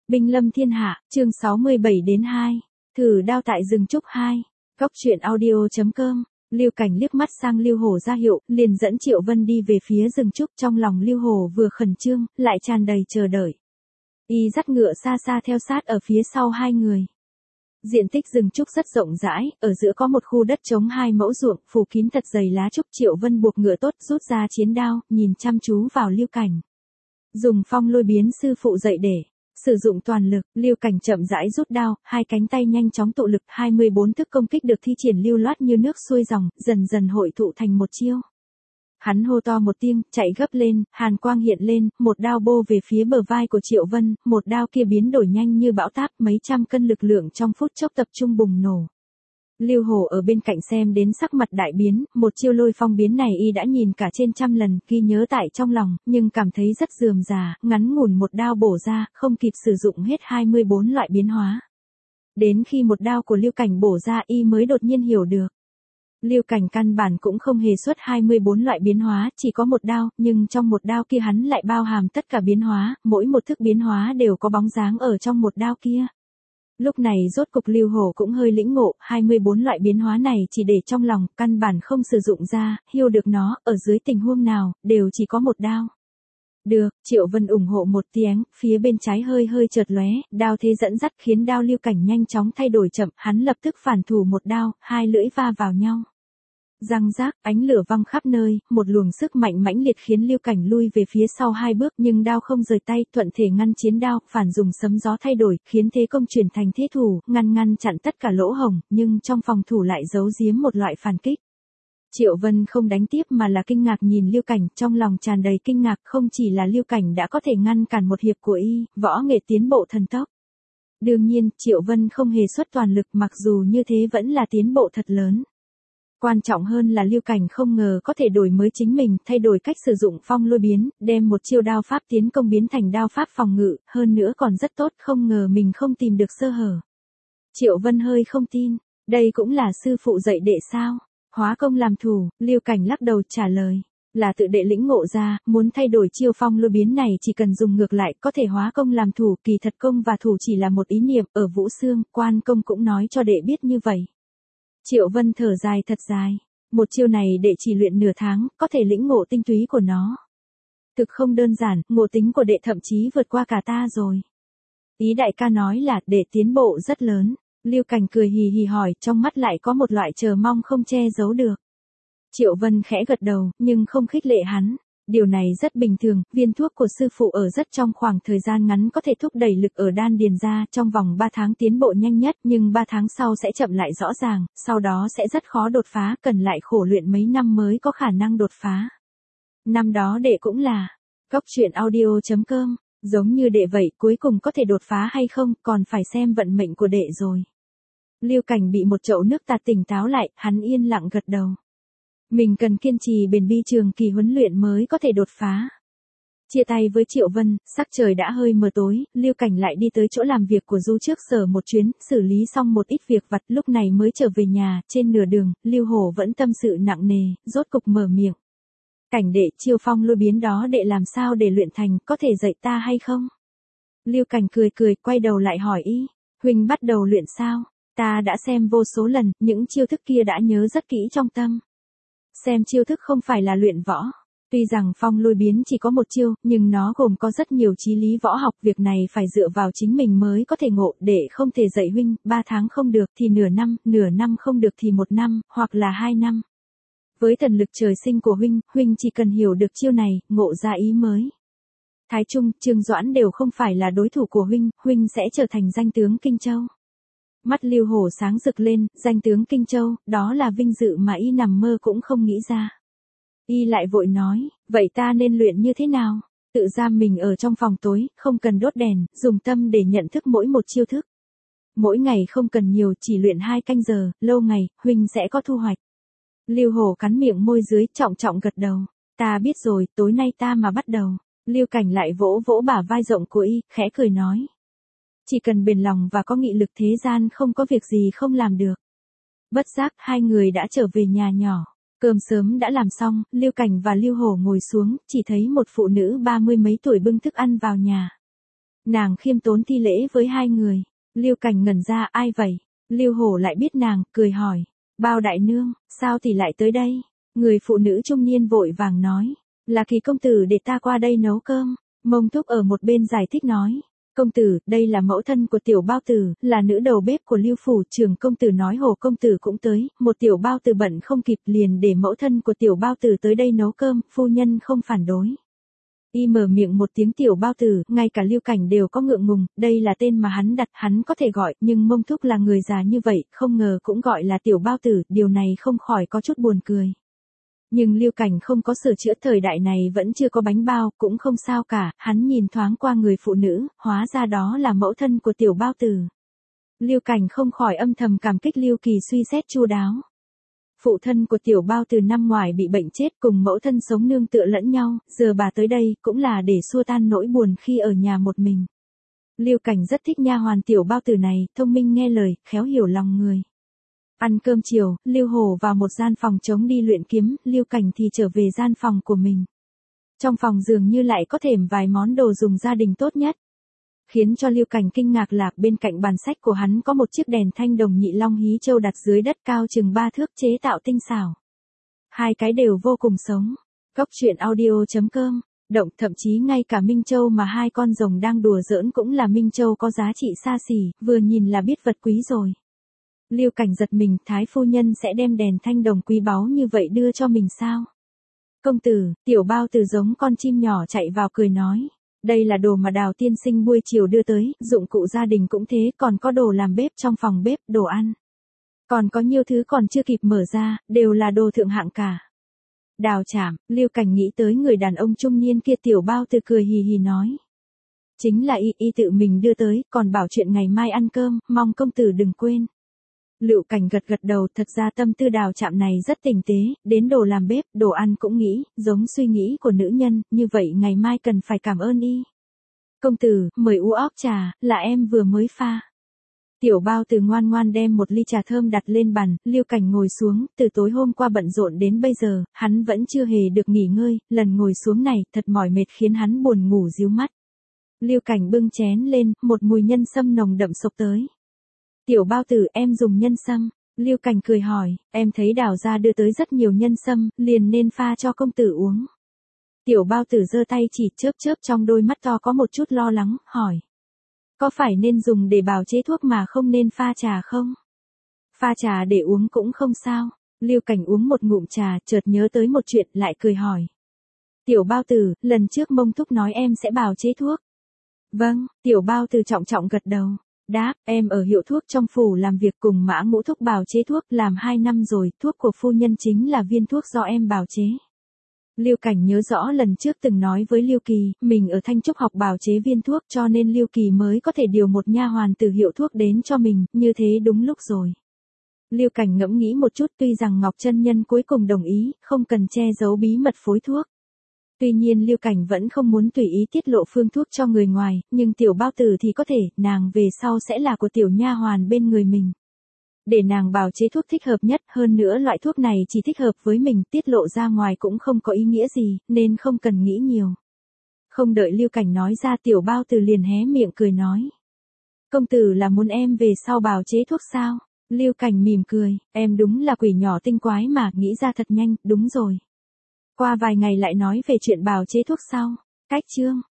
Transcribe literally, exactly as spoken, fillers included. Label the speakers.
Speaker 1: Binh lâm thiên hạ, chương sáu mươi bảy đến hai. Thử đao tại rừng trúc hai. Góc truyện audio chấm com. Lưu Cảnh liếc mắt sang Lưu Hổ ra hiệu, liền dẫn Triệu Vân đi về phía rừng trúc. Trong lòng Lưu Hổ vừa khẩn trương, lại tràn đầy chờ đợi. Y dắt ngựa xa xa theo sát ở phía sau hai người. Diện tích rừng trúc rất rộng rãi, ở giữa có một khu đất trống hai mẫu ruộng, phủ kín thật dày lá trúc. Triệu Vân buộc ngựa tốt, rút ra chiến đao, nhìn chăm chú vào Lưu Cảnh. Dùng phong lôi biến sư phụ dạy để sử dụng toàn lực, Lưu Cảnh chậm rãi rút đao, hai cánh tay nhanh chóng tụ lực, hai mươi bốn thức công kích được thi triển lưu loát như nước xuôi dòng, dần dần hội tụ thành một chiêu. Hắn hô to một tiếng, chạy gấp lên, hàn quang hiện lên, một đao bô về phía bờ vai của Triệu Vân, một đao kia biến đổi nhanh như bão táp, mấy trăm cân lực lượng trong phút chốc tập trung bùng nổ. Lưu Hổ ở bên cạnh xem đến sắc mặt đại biến, một chiêu lôi phong biến này y đã nhìn cả trên trăm lần, ghi nhớ tại trong lòng, nhưng cảm thấy rất rườm rà, ngắn ngủn một đao bổ ra, không kịp sử dụng hết hai mươi bốn loại biến hóa. Đến khi một đao của Lưu Cảnh bổ ra y mới đột nhiên hiểu được. Lưu Cảnh căn bản cũng không hề xuất hai mươi bốn loại biến hóa, chỉ có một đao, nhưng trong một đao kia hắn lại bao hàm tất cả biến hóa, mỗi một thức biến hóa đều có bóng dáng ở trong một đao kia. Lúc này rốt cục Lưu Hổ cũng hơi lĩnh ngộ, hai mươi bốn loại biến hóa này chỉ để trong lòng, căn bản không sử dụng ra, hiêu được nó, ở dưới tình huống nào, đều chỉ có một đao. Được, Triệu Vân ủng hộ một tiếng, phía bên trái hơi hơi chợt lóe, đao thế dẫn dắt khiến đao Lưu Cảnh nhanh chóng thay đổi chậm, hắn lập tức phản thủ một đao, hai lưỡi va vào nhau. Răng rác, ánh lửa văng khắp nơi, một luồng sức mạnh mãnh liệt khiến Lưu Cảnh lui về phía sau hai bước, nhưng đao không rời tay, thuận thể ngăn chiến đao, phản dùng sấm gió thay đổi, khiến thế công chuyển thành thế thủ, ngăn ngăn chặn tất cả lỗ hổng, nhưng trong phòng thủ lại giấu giếm một loại phản kích. Triệu Vân không đánh tiếp mà là kinh ngạc nhìn Lưu Cảnh, trong lòng tràn đầy kinh ngạc, không chỉ là Lưu Cảnh đã có thể ngăn cản một hiệp của y, võ nghệ tiến bộ thần tốc. Đương nhiên, Triệu Vân không hề xuất toàn lực, mặc dù như thế vẫn là tiến bộ thật lớn. Quan trọng hơn là Lưu Cảnh không ngờ có thể đổi mới chính mình, thay đổi cách sử dụng phong lôi biến, đem một chiêu đao pháp tiến công biến thành đao pháp phòng ngự, hơn nữa còn rất tốt, không ngờ mình không tìm được sơ hở. Triệu Vân hơi không tin, đây cũng là sư phụ dạy đệ sao? Hóa công làm thủ, Lưu Cảnh lắc đầu trả lời, là tự đệ lĩnh ngộ ra, muốn thay đổi chiêu phong lôi biến này chỉ cần dùng ngược lại, có thể hóa công làm thủ, kỳ thật công và thủ chỉ là một ý niệm, ở Vũ Xương, quan công cũng nói cho đệ biết như vậy. Triệu Vân thở dài thật dài, một chiêu này đệ chỉ luyện nửa tháng, có thể lĩnh ngộ tinh túy của nó. Thực không đơn giản, ngộ tính của đệ thậm chí vượt qua cả ta rồi. Ý đại ca nói là đệ tiến bộ rất lớn. Lưu Cảnh cười hì hì hỏi, trong mắt lại có một loại chờ mong không che giấu được. Triệu Vân khẽ gật đầu, nhưng không khích lệ hắn. Điều này rất bình thường, viên thuốc của sư phụ ở rất trong khoảng thời gian ngắn có thể thúc đẩy lực ở đan điền ra, trong vòng ba tháng tiến bộ nhanh nhất, nhưng ba tháng sau sẽ chậm lại rõ ràng, sau đó sẽ rất khó đột phá, cần lại khổ luyện mấy năm mới có khả năng đột phá. Năm đó đệ cũng là, góc truyện audio chấm com, giống như đệ vậy, cuối cùng có thể đột phá hay không, còn phải xem vận mệnh của đệ rồi. Lưu Cảnh bị một chậu nước tạt tỉnh táo lại, hắn yên lặng gật đầu. Mình cần kiên trì bền bỉ trường kỳ huấn luyện mới có thể đột phá. Chia tay với Triệu Vân, sắc trời đã hơi mờ tối, Lưu Cảnh lại đi tới chỗ làm việc của Du trước sở một chuyến, xử lý xong một ít việc vặt, lúc này mới trở về nhà, trên nửa đường, Lưu Hổ vẫn tâm sự nặng nề, rốt cục mở miệng. Cảnh đệ, chiêu phong lôi biến đó đệ làm sao để luyện thành, có thể dạy ta hay không? Lưu Cảnh cười cười, quay đầu lại hỏi y, huynh bắt đầu luyện sao? Ta đã xem vô số lần, những chiêu thức kia đã nhớ rất kỹ trong tâm. Xem chiêu thức không phải là luyện võ. Tuy rằng phong lôi biến chỉ có một chiêu, nhưng nó gồm có rất nhiều chí lý võ học, việc này phải dựa vào chính mình mới có thể ngộ, để không thể dạy huynh, ba tháng không được thì nửa năm, nửa năm không được thì một năm, hoặc là hai năm. Với thần lực trời sinh của huynh, huynh chỉ cần hiểu được chiêu này, ngộ ra ý mới. Thái Trung, Trương Doãn đều không phải là đối thủ của huynh, huynh sẽ trở thành danh tướng Kinh Châu. Mắt Lưu Hổ sáng rực lên, danh tướng Kinh Châu, đó là vinh dự mà y nằm mơ cũng không nghĩ ra. Y lại vội nói, vậy ta nên luyện như thế nào? Tự giam mình ở trong phòng tối, không cần đốt đèn, dùng tâm để nhận thức mỗi một chiêu thức. Mỗi ngày không cần nhiều, chỉ luyện hai canh giờ, lâu ngày, huynh sẽ có thu hoạch. Lưu Hổ cắn miệng môi dưới, trọng trọng gật đầu. Ta biết rồi, tối nay ta mà bắt đầu. Lưu Cảnh lại vỗ vỗ bả vai rộng của y, khẽ cười nói. Chỉ cần bền lòng và có nghị lực, thế gian không có việc gì không làm được. Bất giác hai người đã trở về nhà nhỏ. Cơm sớm đã làm xong, Lưu Cảnh và Lưu Hổ ngồi xuống, chỉ thấy một phụ nữ ba mươi mấy tuổi bưng thức ăn vào nhà. Nàng khiêm tốn thi lễ với hai người. Lưu Cảnh ngẩn ra, ai vậy? Lưu Hổ lại biết nàng, cười hỏi. Bao đại nương, sao thì lại tới đây? Người phụ nữ trung niên vội vàng nói. Là Kỳ công tử để ta qua đây nấu cơm. Mông Thúc ở một bên giải thích nói. Công tử, đây là mẫu thân của tiểu bao tử, là nữ đầu bếp của Lưu phủ. Trường công tử nói Hồ công tử cũng tới, một tiểu bao tử bận không kịp liền để mẫu thân của tiểu bao tử tới đây nấu cơm, phu nhân không phản đối. Y mở miệng một tiếng tiểu bao tử, ngay cả Lưu Cảnh đều có ngượng ngùng, đây là tên mà hắn đặt, hắn có thể gọi, nhưng Mông Thúc là người già như vậy, không ngờ cũng gọi là tiểu bao tử, điều này không khỏi có chút buồn cười. Nhưng Lưu Cảnh không có sửa chữa, thời đại này vẫn chưa có bánh bao, cũng không sao cả, hắn nhìn thoáng qua người phụ nữ, hóa ra đó là mẫu thân của tiểu bao tử. Lưu Cảnh không khỏi âm thầm cảm kích Lưu Kỳ suy xét chu đáo. Phụ thân của tiểu bao từ năm ngoài bị bệnh chết, cùng mẫu thân sống nương tựa lẫn nhau, giờ bà tới đây cũng là để xua tan nỗi buồn khi ở nhà một mình. Lưu Cảnh rất thích nha hoàn tiểu bao tử này, thông minh nghe lời, khéo hiểu lòng người. Ăn cơm chiều, Lưu Hổ vào một gian phòng trống đi luyện kiếm, Lưu Cảnh thì trở về gian phòng của mình. Trong phòng dường như lại có thềm vài món đồ dùng gia đình tốt nhất. Khiến cho Lưu Cảnh kinh ngạc là bên cạnh bàn sách của hắn có một chiếc đèn thanh đồng nhị long hí châu đặt dưới đất cao chừng ba thước, chế tạo tinh xảo. Hai cái đều vô cùng sống. Cốc truyện audio chấm com, động, thậm chí ngay cả Minh Châu mà hai con rồng đang đùa giỡn cũng là Minh Châu có giá trị xa xỉ, vừa nhìn là biết vật quý rồi. Lưu Cảnh giật mình, thái phu nhân sẽ đem đèn thanh đồng quý báu như vậy đưa cho mình sao? Công tử, tiểu bao tử giống con chim nhỏ chạy vào cười nói. Đây là đồ mà Đào tiên sinh buổi chiều đưa tới, dụng cụ gia đình cũng thế, còn có đồ làm bếp trong phòng bếp, đồ ăn. Còn có nhiều thứ còn chưa kịp mở ra, đều là đồ thượng hạng cả. Đào Trảm, Lưu Cảnh nghĩ tới người đàn ông trung niên kia, tiểu bao tử cười hì hì nói. Chính là y, y tự mình đưa tới, còn bảo chuyện ngày mai ăn cơm, mong công tử đừng quên. Lưu Cảnh gật gật đầu, thật ra tâm tư Đào Trạm này rất tinh tế, đến đồ làm bếp, đồ ăn cũng nghĩ, giống suy nghĩ của nữ nhân, như vậy ngày mai cần phải cảm ơn y. Công tử, mời u óc trà, là em vừa mới pha. Tiểu bao tử ngoan ngoan đem một ly trà thơm đặt lên bàn, Lưu Cảnh ngồi xuống, từ tối hôm qua bận rộn đến bây giờ, hắn vẫn chưa hề được nghỉ ngơi, lần ngồi xuống này, thật mỏi mệt khiến hắn buồn ngủ díu mắt. Lưu Cảnh bưng chén lên, một mùi nhân sâm nồng đậm xộc tới. Tiểu bao tử, em dùng nhân sâm. Lưu Cảnh cười hỏi, em thấy Đào gia đưa tới rất nhiều nhân sâm, liền nên pha cho công tử uống. Tiểu bao tử giơ tay chỉ, chớp chớp trong đôi mắt to có một chút lo lắng, hỏi. Có phải nên dùng để bào chế thuốc mà không nên pha trà không? Pha trà để uống cũng không sao. Lưu Cảnh uống một ngụm trà, chợt nhớ tới một chuyện, lại cười hỏi. Tiểu bao tử, lần trước Mông Thúc nói em sẽ bào chế thuốc. Vâng, tiểu bao tử trọng trọng gật đầu. Đáp, em ở hiệu thuốc trong phủ làm việc cùng Mã Ngũ Thúc bào chế thuốc, làm hai năm rồi, thuốc của phu nhân chính là viên thuốc do em bào chế. Lưu Cảnh nhớ rõ lần trước từng nói với Lưu Kỳ, mình ở Thanh Trúc học bào chế viên thuốc, cho nên Lưu Kỳ mới có thể điều một nha hoàn từ hiệu thuốc đến cho mình, như thế đúng lúc rồi. Lưu Cảnh ngẫm nghĩ một chút, tuy rằng Ngọc Chân Nhân cuối cùng đồng ý, không cần che giấu bí mật phối thuốc. Tuy nhiên Lưu Cảnh vẫn không muốn tùy ý tiết lộ phương thuốc cho người ngoài, nhưng tiểu bao tử thì có thể, nàng về sau sẽ là của tiểu nha hoàn bên người mình. Để nàng bào chế thuốc thích hợp nhất, hơn nữa loại thuốc này chỉ thích hợp với mình, tiết lộ ra ngoài cũng không có ý nghĩa gì, nên không cần nghĩ nhiều. Không đợi Lưu Cảnh nói ra, tiểu bao tử liền hé miệng cười nói. Công tử là muốn em về sau bào chế thuốc sao? Lưu Cảnh mỉm cười, em đúng là quỷ nhỏ tinh quái mà, nghĩ ra thật nhanh, đúng rồi. Qua vài ngày lại nói về chuyện bào chế thuốc sau. Cách chương